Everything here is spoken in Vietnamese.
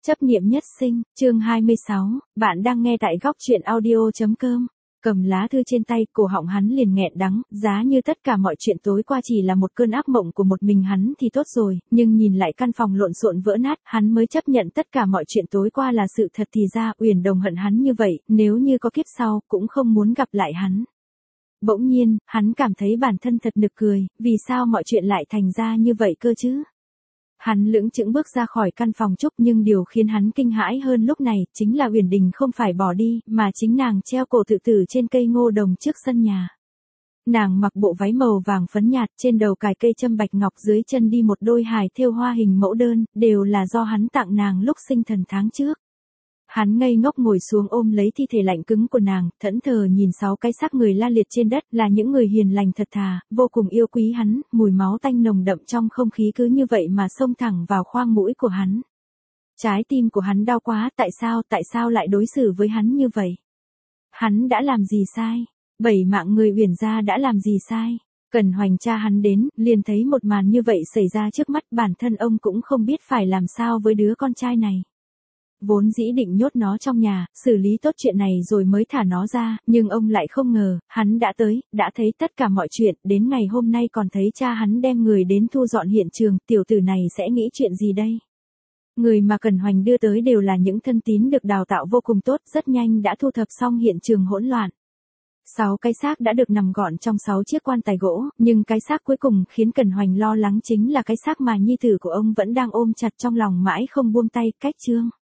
Chấp niệm nhất sinh, chương 26, bạn đang nghe tại góc truyện audio.com. Cầm lá thư trên tay, cổ họng hắn liền nghẹn đắng, giá như tất cả mọi chuyện tối qua chỉ là một cơn ác mộng của một mình hắn thì tốt rồi, nhưng nhìn lại căn phòng lộn xộn vỡ nát, hắn mới chấp nhận tất cả mọi chuyện tối qua là sự thật thì ra, Uyển Đồng hận hắn như vậy, nếu như có kiếp sau, cũng không muốn gặp lại hắn. Bỗng nhiên, hắn cảm thấy bản thân thật nực cười, vì sao mọi chuyện lại thành ra như vậy cơ chứ? Hắn lững chững bước ra khỏi căn phòng trúc, nhưng điều khiến hắn kinh hãi hơn lúc này, chính là Uyển Đình không phải bỏ đi, mà chính nàng treo cổ tự tử trên cây ngô đồng trước sân nhà. Nàng mặc bộ váy màu vàng phấn nhạt, trên đầu cài cây châm bạch ngọc, dưới chân đi một đôi hài thêu hoa hình mẫu đơn, đều là do hắn tặng nàng lúc sinh thần tháng trước. Hắn ngây ngốc ngồi xuống ôm lấy thi thể lạnh cứng của nàng, thẫn thờ nhìn 6 cái xác người la liệt trên đất, là những người hiền lành thật thà, vô cùng yêu quý hắn, mùi máu tanh nồng đậm trong không khí cứ như vậy mà xông thẳng vào khoang mũi của hắn. Trái tim của hắn đau quá, tại sao lại đối xử với hắn như vậy? Hắn đã làm gì sai? 7 mạng người Uyển gia đã làm gì sai? Cẩn Hoành cha hắn đến, liền thấy một màn như vậy xảy ra trước mắt, bản thân ông cũng không biết phải làm sao với đứa con trai này. Vốn dĩ định nhốt nó trong nhà, xử lý tốt chuyện này rồi mới thả nó ra, nhưng ông lại không ngờ, hắn đã tới, đã thấy tất cả mọi chuyện, đến ngày hôm nay còn thấy cha hắn đem người đến thu dọn hiện trường, tiểu tử này sẽ nghĩ chuyện gì đây? Người mà Cẩn Hoành đưa tới đều là những thân tín được đào tạo vô cùng tốt, rất nhanh đã thu thập xong hiện trường hỗn loạn. 6 cái xác đã được nằm gọn trong 6 chiếc quan tài gỗ, nhưng cái xác cuối cùng khiến Cẩn Hoành lo lắng chính là cái xác mà nhi tử của ông vẫn đang ôm chặt trong lòng mãi không buông tay, Cách Trương.